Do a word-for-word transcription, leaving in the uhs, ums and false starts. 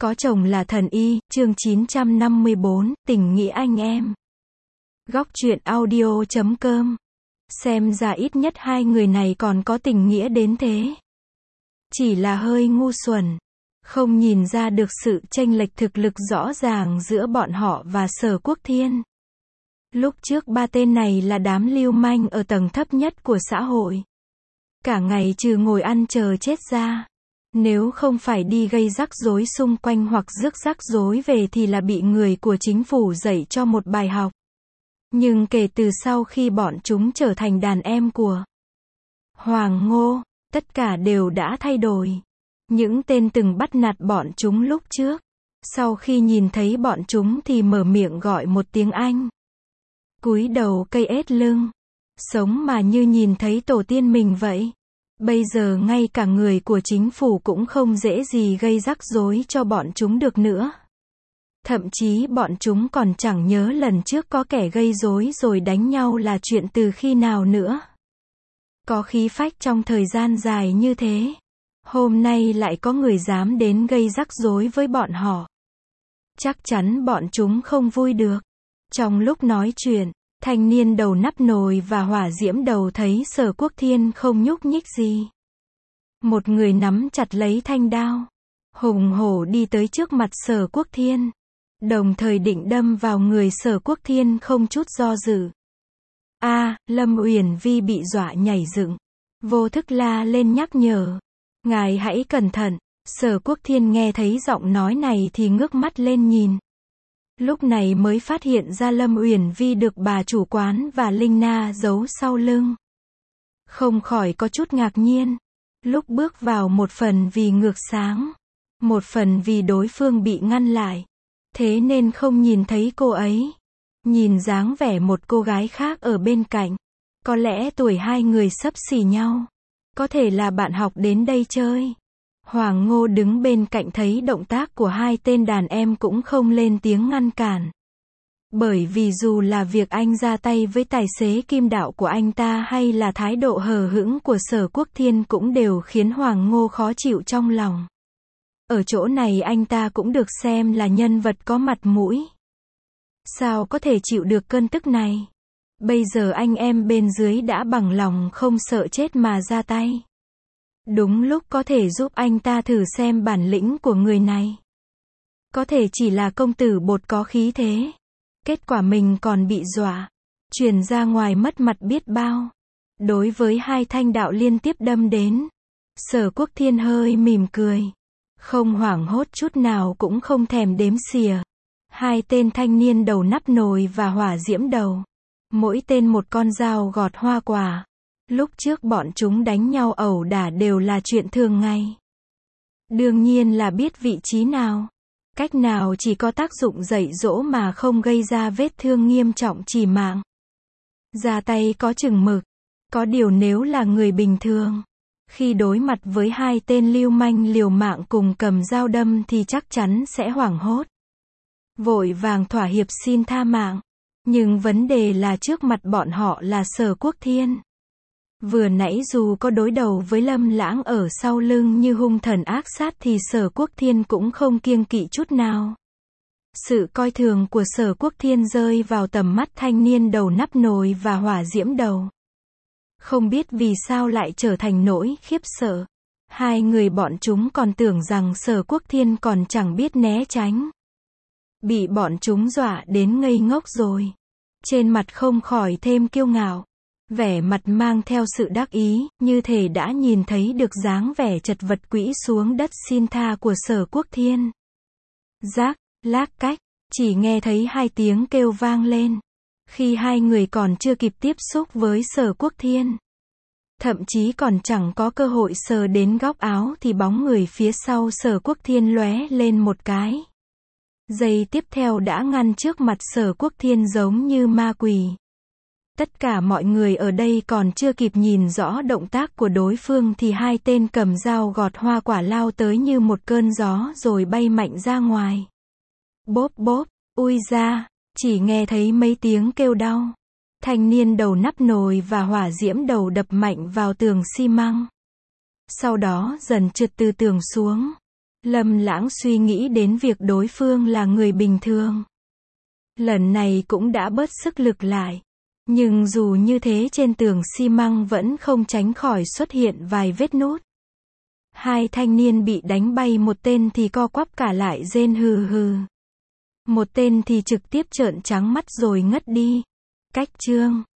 Có chồng là thần y, chương chín trăm năm mươi bốn, tình nghĩa anh em. Góc truyện audio chấm com. Xem ra ít nhất hai người này còn có tình nghĩa đến thế. Chỉ là hơi ngu xuẩn. Không nhìn ra được sự chênh lệch thực lực rõ ràng giữa bọn họ và Sở Quốc Thiên. Lúc trước ba tên này là đám lưu manh ở tầng thấp nhất của xã hội. Cả ngày trừ ngồi ăn chờ chết ra. Nếu không phải đi gây rắc rối xung quanh hoặc rước rắc rối về thì là bị người của chính phủ dạy cho một bài học. Nhưng kể từ sau khi bọn chúng trở thành đàn em của Hoàng Ngô, tất cả đều đã thay đổi. Những tên từng bắt nạt bọn chúng lúc trước, sau khi nhìn thấy bọn chúng thì mở miệng gọi một tiếng Anh. Cúi đầu cây ết lưng, sống mà như nhìn thấy tổ tiên mình vậy. Bây giờ ngay cả người của chính phủ cũng không dễ gì gây rắc rối cho bọn chúng được nữa. Thậm chí bọn chúng còn chẳng nhớ lần trước có kẻ gây rối rồi đánh nhau là chuyện từ khi nào nữa. Có khí phách trong thời gian dài như thế. Hôm nay lại có người dám đến gây rắc rối với bọn họ. Chắc chắn bọn chúng không vui được. Trong lúc nói chuyện, thanh niên đầu nắp nồi và hỏa diễm đầu thấy Sở Quốc Thiên không nhúc nhích gì. Một người nắm chặt lấy thanh đao, hùng hổ đi tới trước mặt Sở Quốc Thiên, đồng thời định đâm vào người Sở Quốc Thiên không chút do dự. A, Lâm Uyển Vi bị dọa nhảy dựng, vô thức la lên nhắc nhở. Ngài hãy cẩn thận. Sở Quốc Thiên nghe thấy giọng nói này thì ngước mắt lên nhìn. Lúc này mới phát hiện ra Lâm Uyển Vi được bà chủ quán và Linh Na giấu sau lưng. Không khỏi có chút ngạc nhiên. Lúc bước vào một phần vì ngược sáng, một phần vì đối phương bị ngăn lại. Thế nên không nhìn thấy cô ấy. Nhìn dáng vẻ một cô gái khác ở bên cạnh. Có lẽ tuổi hai người xấp xỉ nhau. Có thể là bạn học đến đây chơi. Hoàng Ngô đứng bên cạnh thấy động tác của hai tên đàn em cũng không lên tiếng ngăn cản. Bởi vì dù là việc anh ra tay với tài xế kim đạo của anh ta hay là thái độ hờ hững của Sở Quốc Thiên cũng đều khiến Hoàng Ngô khó chịu trong lòng. Ở chỗ này anh ta cũng được xem là nhân vật có mặt mũi. Sao có thể chịu được cơn tức này? Bây giờ anh em bên dưới đã bằng lòng không sợ chết mà ra tay. Đúng lúc có thể giúp anh ta thử xem bản lĩnh của người này. Có thể chỉ là công tử bột có khí thế. Kết quả mình còn bị dọa. Truyền ra ngoài mất mặt biết bao. Đối với hai thanh đạo liên tiếp đâm đến, Sở Quốc Thiên hơi mỉm cười. Không hoảng hốt chút nào cũng không thèm đếm xỉa. Hai tên thanh niên đầu nắp nồi và hỏa diễm đầu. Mỗi tên một con dao gọt hoa quả. Lúc trước bọn chúng đánh nhau ẩu đả đều là chuyện thường ngày. Đương nhiên là biết vị trí nào. Cách nào chỉ có tác dụng dạy dỗ mà không gây ra vết thương nghiêm trọng chỉ mạng. Ra tay có chừng mực. Có điều nếu là người bình thường, khi đối mặt với hai tên lưu manh liều mạng cùng cầm dao đâm thì chắc chắn sẽ hoảng hốt. Vội vàng thỏa hiệp xin tha mạng. Nhưng vấn đề là trước mặt bọn họ là Sở Quốc Thiên. Vừa nãy dù có đối đầu với Lâm Lãng ở sau lưng như hung thần ác sát thì Sở Quốc Thiên cũng không kiêng kỵ chút nào. Sự coi thường của Sở Quốc Thiên rơi vào tầm mắt thanh niên đầu nắp nồi và hỏa diễm đầu. Không biết vì sao lại trở thành nỗi khiếp sợ. Hai người bọn chúng còn tưởng rằng Sở Quốc Thiên còn chẳng biết né tránh. Bị bọn chúng dọa đến ngây ngốc rồi. Trên mặt không khỏi thêm kiêu ngạo. Vẻ mặt mang theo sự đắc ý, như thể đã nhìn thấy được dáng vẻ chật vật quỵ xuống đất xin tha của Sở Quốc Thiên. Rác, lác cách, chỉ nghe thấy hai tiếng kêu vang lên. Khi hai người còn chưa kịp tiếp xúc với Sở Quốc Thiên. Thậm chí còn chẳng có cơ hội sờ đến góc áo thì bóng người phía sau Sở Quốc Thiên lóe lên một cái. Giây tiếp theo đã ngăn trước mặt Sở Quốc Thiên giống như ma quỷ. Tất cả mọi người ở đây còn chưa kịp nhìn rõ động tác của đối phương thì hai tên cầm dao gọt hoa quả lao tới như một cơn gió rồi bay mạnh ra ngoài. Bốp bốp, ui ra, chỉ nghe thấy mấy tiếng kêu đau. Thanh niên đầu nắp nồi và hỏa diễm đầu đập mạnh vào tường xi măng. Sau đó dần trượt từ tường xuống. Lâm Lãng suy nghĩ đến việc đối phương là người bình thường. Lần này cũng đã bớt sức lực lại. Nhưng dù như thế trên tường xi măng vẫn không tránh khỏi xuất hiện vài vết nút. Hai thanh niên bị đánh bay, một tên thì co quắp cả lại rên hừ hừ. Một tên thì trực tiếp trợn trắng mắt rồi ngất đi. Cách chương